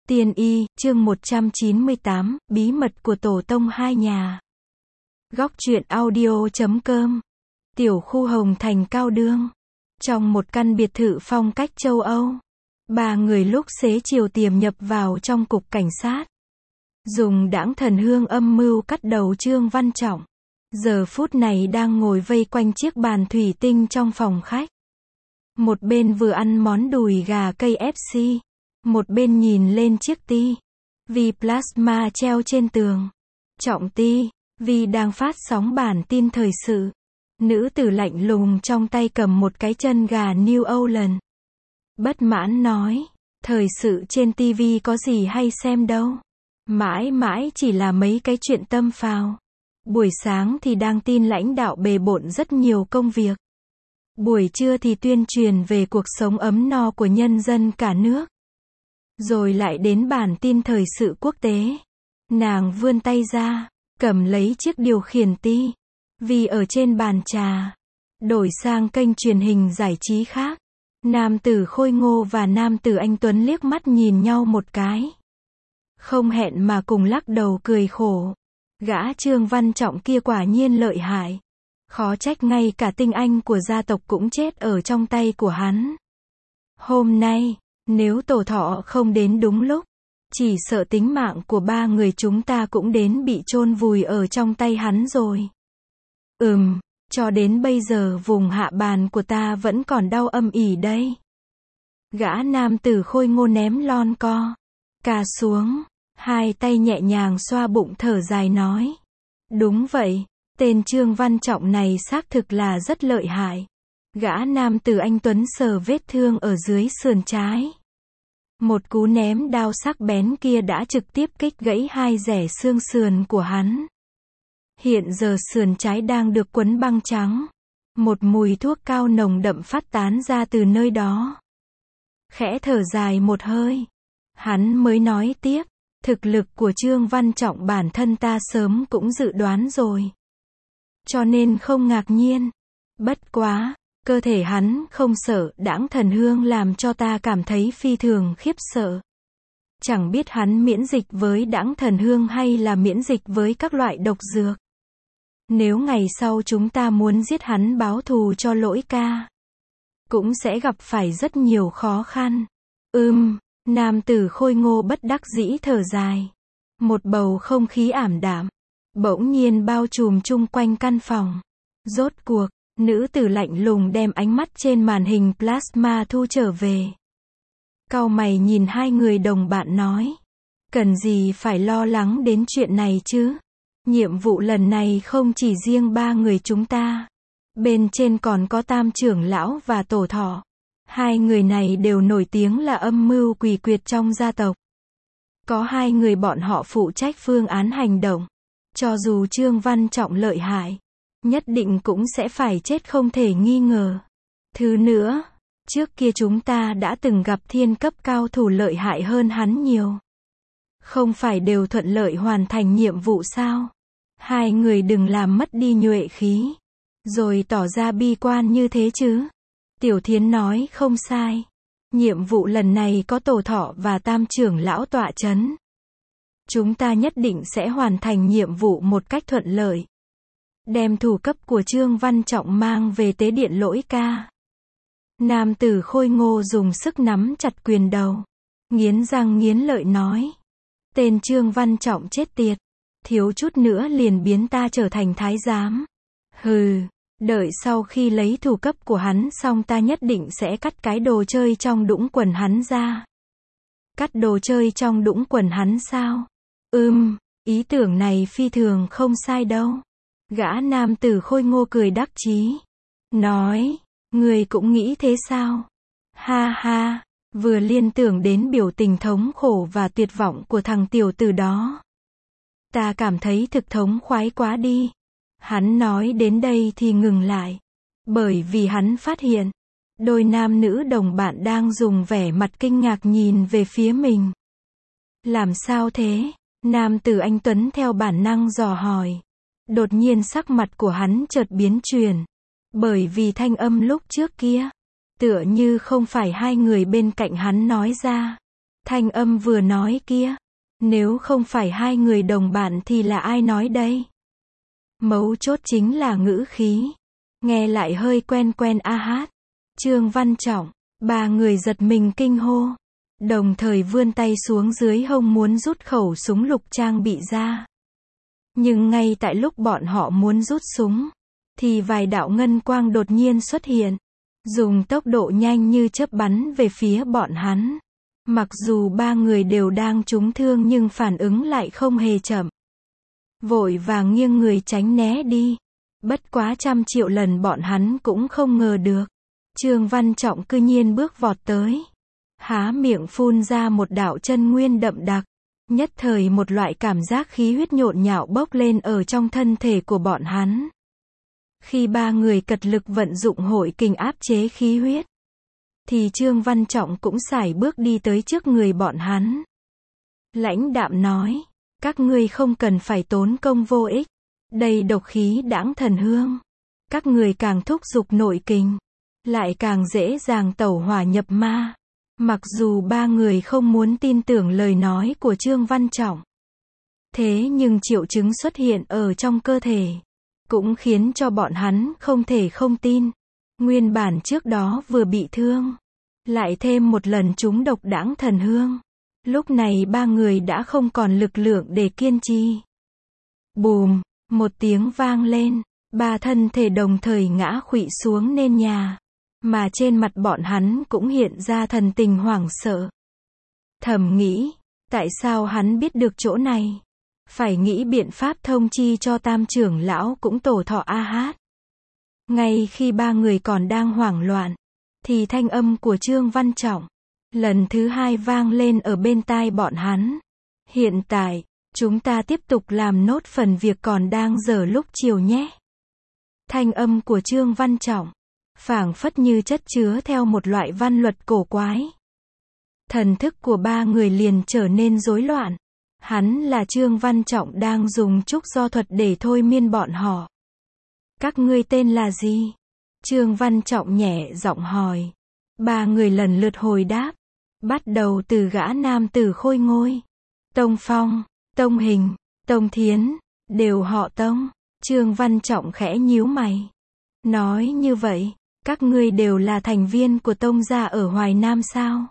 Tiên y, chương 198, bí mật của tổ tông hai nhà. Góc truyện audio.com. Tiểu khu Hồng Thành Cao Đương. Trong một căn biệt thự phong cách châu Âu, ba người lúc xế chiều tiềm nhập vào trong cục cảnh sát. Dùng đãng thần hương âm mưu cắt đầu Trương Văn Trọng. Giờ phút này đang ngồi vây quanh chiếc bàn thủy tinh trong phòng khách. Một bên vừa ăn món đùi gà KFC. Một bên nhìn lên chiếc TV plasma treo trên tường. Trọng TV đang phát sóng bản tin thời sự. Nữ tử lạnh lùng trong tay cầm một cái chân gà New Zealand. Bất mãn nói, thời sự trên TV có gì hay xem đâu. Mãi mãi chỉ là mấy cái chuyện tâm phào. Buổi sáng thì đăng tin lãnh đạo bề bộn rất nhiều công việc. Buổi trưa thì tuyên truyền về cuộc sống ấm no của nhân dân cả nước. Rồi lại đến bản tin thời sự quốc tế. Nàng vươn tay ra, cầm lấy chiếc điều khiển TV ở trên bàn trà. Đổi sang kênh truyền hình giải trí khác. Nam tử khôi ngô và nam tử anh Tuấn liếc mắt nhìn nhau một cái. Không hẹn mà cùng lắc đầu cười khổ. Gã Trương Văn Trọng kia quả nhiên lợi hại. Khó trách ngay cả tinh anh của gia tộc cũng chết ở trong tay của hắn. Hôm nay, nếu tổ thọ không đến đúng lúc, chỉ sợ tính mạng của ba người chúng ta cũng đến bị chôn vùi ở trong tay hắn rồi. Cho đến bây giờ vùng hạ bàn của ta vẫn còn đau âm ỉ đây. Gã nam tử khôi ngô ném lon cà xuống, hai tay nhẹ nhàng xoa bụng thở dài nói. Đúng vậy, tên Trương Văn Trọng này xác thực là rất lợi hại. Gã nam tử anh Tuấn sờ vết thương ở dưới sườn trái. Một cú ném đao sắc bén kia đã trực tiếp kích gãy hai rẻ xương sườn của hắn. Hiện giờ sườn trái đang được quấn băng trắng. Một mùi thuốc cao nồng đậm phát tán ra từ nơi đó. Khẽ thở dài một hơi, hắn mới nói tiếp, thực lực của Trương Văn Trọng bản thân ta sớm cũng dự đoán rồi. Cho nên không ngạc nhiên. Bất quá, cơ thể hắn không sợ đãng thần hương làm cho ta cảm thấy phi thường khiếp sợ. Chẳng biết hắn miễn dịch với đãng thần hương hay là miễn dịch với các loại độc dược. Nếu ngày sau chúng ta muốn giết hắn báo thù cho lỗi ca, cũng sẽ gặp phải rất nhiều khó khăn. Nam tử khôi ngô bất đắc dĩ thở dài. Một bầu không khí ảm đạm bỗng nhiên bao trùm chung quanh căn phòng. Rốt cuộc, nữ tử lạnh lùng đem ánh mắt trên màn hình plasma thu trở về. Cau mày nhìn hai người đồng bạn nói. Cần gì phải lo lắng đến chuyện này chứ? Nhiệm vụ lần này không chỉ riêng ba người chúng ta. Bên trên còn có Tam trưởng lão và tổ thọ. Hai người này đều nổi tiếng là âm mưu quỷ quyệt trong gia tộc. Có hai người bọn họ phụ trách phương án hành động. Cho dù Trương Văn Trọng lợi hại, nhất định cũng sẽ phải chết không thể nghi ngờ. Thứ nữa, trước kia chúng ta đã từng gặp thiên cấp cao thủ lợi hại hơn hắn nhiều. Không phải đều thuận lợi hoàn thành nhiệm vụ sao? Hai người đừng làm mất đi nhuệ khí, rồi tỏ ra bi quan như thế chứ. Tiểu Thiến nói không sai. Nhiệm vụ lần này có tổ thọ và Tam trưởng lão tọa chấn. Chúng ta nhất định sẽ hoàn thành nhiệm vụ một cách thuận lợi. Đem thủ cấp của Trương Văn Trọng mang về tế điện lỗi ca. Nam tử khôi ngô dùng sức nắm chặt quyền đầu. Nghiến răng nghiến lợi nói. Tên Trương Văn Trọng chết tiệt. Thiếu chút nữa liền biến ta trở thành thái giám. Đợi sau khi lấy thủ cấp của hắn xong ta nhất định sẽ cắt cái đồ chơi trong đũng quần hắn ra. Cắt đồ chơi trong đũng quần hắn sao? Ý tưởng này phi thường không sai đâu. Gã nam tử khôi ngô cười đắc chí. Nói, người cũng nghĩ thế sao? Ha ha, vừa liên tưởng đến biểu tình thống khổ và tuyệt vọng của thằng tiểu tử đó. Ta cảm thấy thực thống khoái quá đi. Hắn nói đến đây thì ngừng lại. Bởi vì hắn phát hiện, đôi nam nữ đồng bạn đang dùng vẻ mặt kinh ngạc nhìn về phía mình. Làm sao thế? Nam tử anh Tuấn theo bản năng dò hỏi. Đột nhiên sắc mặt của hắn chợt biến chuyển. Bởi vì thanh âm lúc trước kia, tựa như không phải hai người bên cạnh hắn nói ra. Thanh âm vừa nói kia. Nếu không phải hai người đồng bạn thì là ai nói đây? Mấu chốt chính là ngữ khí. Nghe lại hơi quen quen a hát. Trương Văn Trọng, ba người giật mình kinh hô. Đồng thời vươn tay xuống dưới hông muốn rút khẩu súng lục trang bị ra. Nhưng ngay tại lúc bọn họ muốn rút súng, thì vài đạo ngân quang đột nhiên xuất hiện. Dùng tốc độ nhanh như chớp bắn về phía bọn hắn. Mặc dù ba người đều đang trúng thương nhưng phản ứng lại không hề chậm. Vội vàng nghiêng người tránh né đi. Bất quá 100 triệu lần bọn hắn cũng không ngờ được. Trương Văn Trọng cư nhiên bước vọt tới. Há miệng phun ra một đạo chân nguyên đậm đặc. Nhất thời một loại cảm giác khí huyết nhộn nhạo bốc lên ở trong thân thể của bọn hắn. Khi ba người cật lực vận dụng hội kình áp chế khí huyết, thì Trương Văn Trọng cũng sải bước đi tới trước người bọn hắn. Lãnh đạm nói, các ngươi không cần phải tốn công vô ích. Đây độc khí đãng thần hương. Các người càng thúc giục nội kình, lại càng dễ dàng tẩu hỏa nhập ma. Mặc dù ba người không muốn tin tưởng lời nói của Trương Văn Trọng. Thế nhưng triệu chứng xuất hiện ở trong cơ thể, cũng khiến cho bọn hắn không thể không tin. Nguyên bản trước đó vừa bị thương, lại thêm một lần trúng độc đãng thần hương. Lúc này ba người đã không còn lực lượng để kiên trì. Bùm, một tiếng vang lên, ba thân thể đồng thời ngã khuỵu xuống nền nhà. Mà trên mặt bọn hắn cũng hiện ra thần tình hoảng sợ. Thầm nghĩ, tại sao hắn biết được chỗ này? Phải nghĩ biện pháp thông chi cho Tam trưởng lão cũng tổ thọ a hát. Ngay khi ba người còn đang hoảng loạn, thì thanh âm của Trương Văn Trọng lần thứ hai vang lên ở bên tai bọn hắn. Hiện tại, chúng ta tiếp tục làm nốt phần việc còn đang dở lúc chiều nhé. Thanh âm của Trương Văn Trọng phảng phất như chất chứa theo một loại văn luật cổ quái. Thần thức của ba người liền trở nên rối loạn. Hắn là Trương Văn Trọng đang dùng trúc do thuật để thôi miên bọn họ. Các ngươi tên là gì? Trương Văn Trọng nhẹ giọng hỏi. Ba người lần lượt hồi đáp. Bắt đầu từ gã nam tử khôi ngôi. Tông Phong, Tông Hình, Tông Thiến, đều họ Tông. Trương Văn Trọng khẽ nhíu mày. Nói như vậy, các ngươi đều là thành viên của Tông gia ở Hoài Nam sao?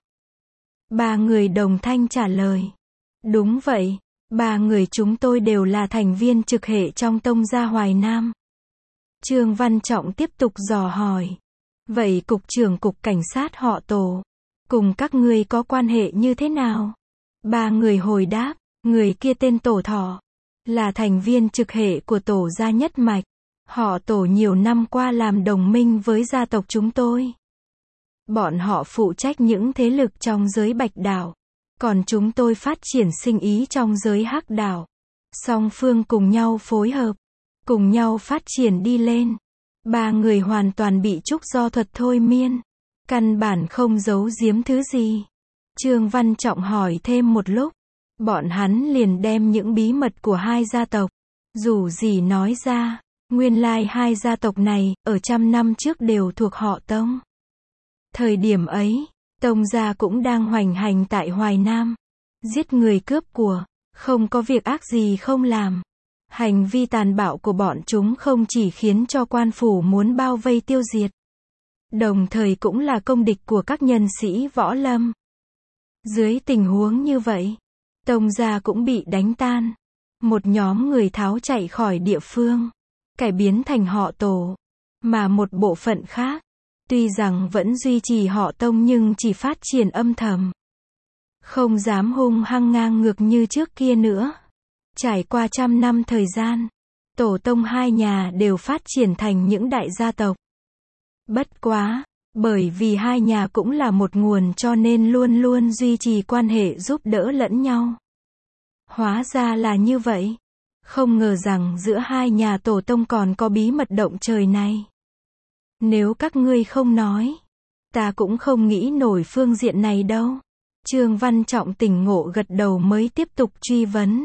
Ba người đồng thanh trả lời. Đúng vậy, ba người chúng tôi đều là thành viên trực hệ trong Tông gia Hoài Nam. Trương Văn Trọng tiếp tục dò hỏi. Vậy cục trưởng cục cảnh sát họ Tổ, cùng các ngươi có quan hệ như thế nào? Ba người hồi đáp, người kia tên Tổ Thọ, là thành viên trực hệ của Tổ gia nhất mạch. Họ Tổ nhiều năm qua làm đồng minh với gia tộc chúng tôi. Bọn họ phụ trách những thế lực trong giới Bạch Đảo, còn chúng tôi phát triển sinh ý trong giới Hắc Đảo. Song phương cùng nhau phối hợp, cùng nhau phát triển đi lên. Ba người hoàn toàn bị trúc do thuật thôi miên, căn bản không giấu giếm thứ gì. Trương Văn Trọng hỏi thêm một lúc, bọn hắn liền đem những bí mật của hai gia tộc, dù gì nói ra. Nguyên lai hai gia tộc này, ở 100 năm trước đều thuộc họ Tông. Thời điểm ấy, Tông gia cũng đang hoành hành tại Hoài Nam. Giết người cướp của, không có việc ác gì không làm. Hành vi tàn bạo của bọn chúng không chỉ khiến cho quan phủ muốn bao vây tiêu diệt, đồng thời cũng là công địch của các nhân sĩ võ lâm. Dưới tình huống như vậy, Tông gia cũng bị đánh tan. Một nhóm người tháo chạy khỏi địa phương, cải biến thành họ Tổ. Mà một bộ phận khác, tuy rằng vẫn duy trì họ Tông nhưng chỉ phát triển âm thầm. Không dám hung hăng ngang ngược như trước kia nữa. Trải qua 100 năm thời gian, Tổ Tông hai nhà đều phát triển thành những đại gia tộc. Bất quá, bởi vì hai nhà cũng là một nguồn cho nên luôn luôn duy trì quan hệ giúp đỡ lẫn nhau. Hóa ra là như vậy. Không ngờ rằng giữa hai nhà Tổ Tông còn có bí mật động trời này. Nếu các ngươi không nói, ta cũng không nghĩ nổi phương diện này đâu. Trương Văn Trọng tỉnh ngộ gật đầu mới tiếp tục truy vấn.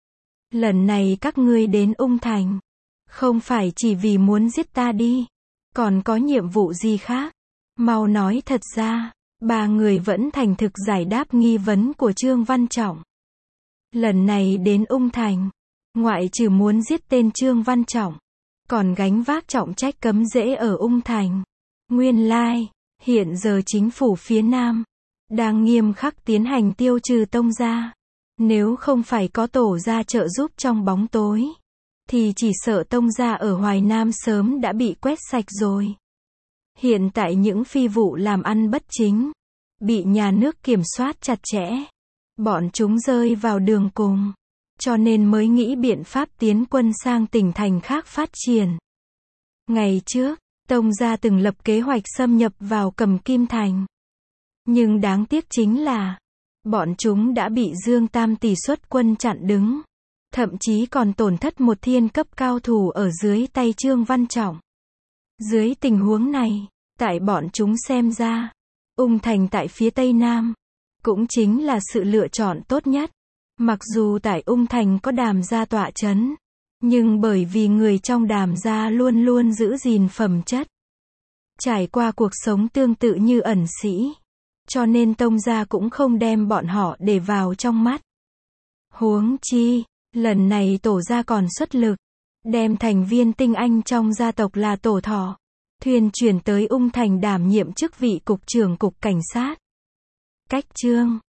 Lần này các ngươi đến Ung Thành, không phải chỉ vì muốn giết ta đi, còn có nhiệm vụ gì khác? Mau nói thật ra. ba người vẫn thành thực giải đáp nghi vấn của Trương Văn Trọng. Lần này đến Ung Thành, ngoại trừ muốn giết tên Trương Văn Trọng, còn gánh vác trọng trách cấm rễ ở Ung Thành. Nguyên lai, hiện giờ chính phủ phía Nam đang nghiêm khắc tiến hành tiêu trừ Tông gia. Nếu không phải có Tổ gia trợ giúp trong bóng tối, thì chỉ sợ Tông gia ở Hoài Nam sớm đã bị quét sạch rồi. Hiện tại những phi vụ làm ăn bất chính, bị nhà nước kiểm soát chặt chẽ. Bọn chúng rơi vào đường cùng, cho nên mới nghĩ biện pháp tiến quân sang tỉnh thành khác phát triển. Ngày trước, Tông gia từng lập kế hoạch xâm nhập vào Cầm Kim Thành. Nhưng đáng tiếc chính là, bọn chúng đã bị Dương Tam Tỷ xuất quân chặn đứng. Thậm chí còn tổn thất một thiên cấp cao thủ ở dưới tay Trương Văn Trọng. Dưới tình huống này, tại bọn chúng xem ra, Ung Thành tại phía Tây Nam, cũng chính là sự lựa chọn tốt nhất. Mặc dù tại Ung Thành có Đàm gia tọa chấn, nhưng bởi vì người trong Đàm gia luôn luôn giữ gìn phẩm chất, trải qua cuộc sống tương tự như ẩn sĩ, cho nên Tông gia cũng không đem bọn họ để vào trong mắt. Huống chi, lần này Tổ gia còn xuất lực, đem thành viên tinh anh trong gia tộc là Tổ Thọ, thuyền chuyển tới Ung Thành đảm nhiệm chức vị cục trưởng cục cảnh sát. Cách chương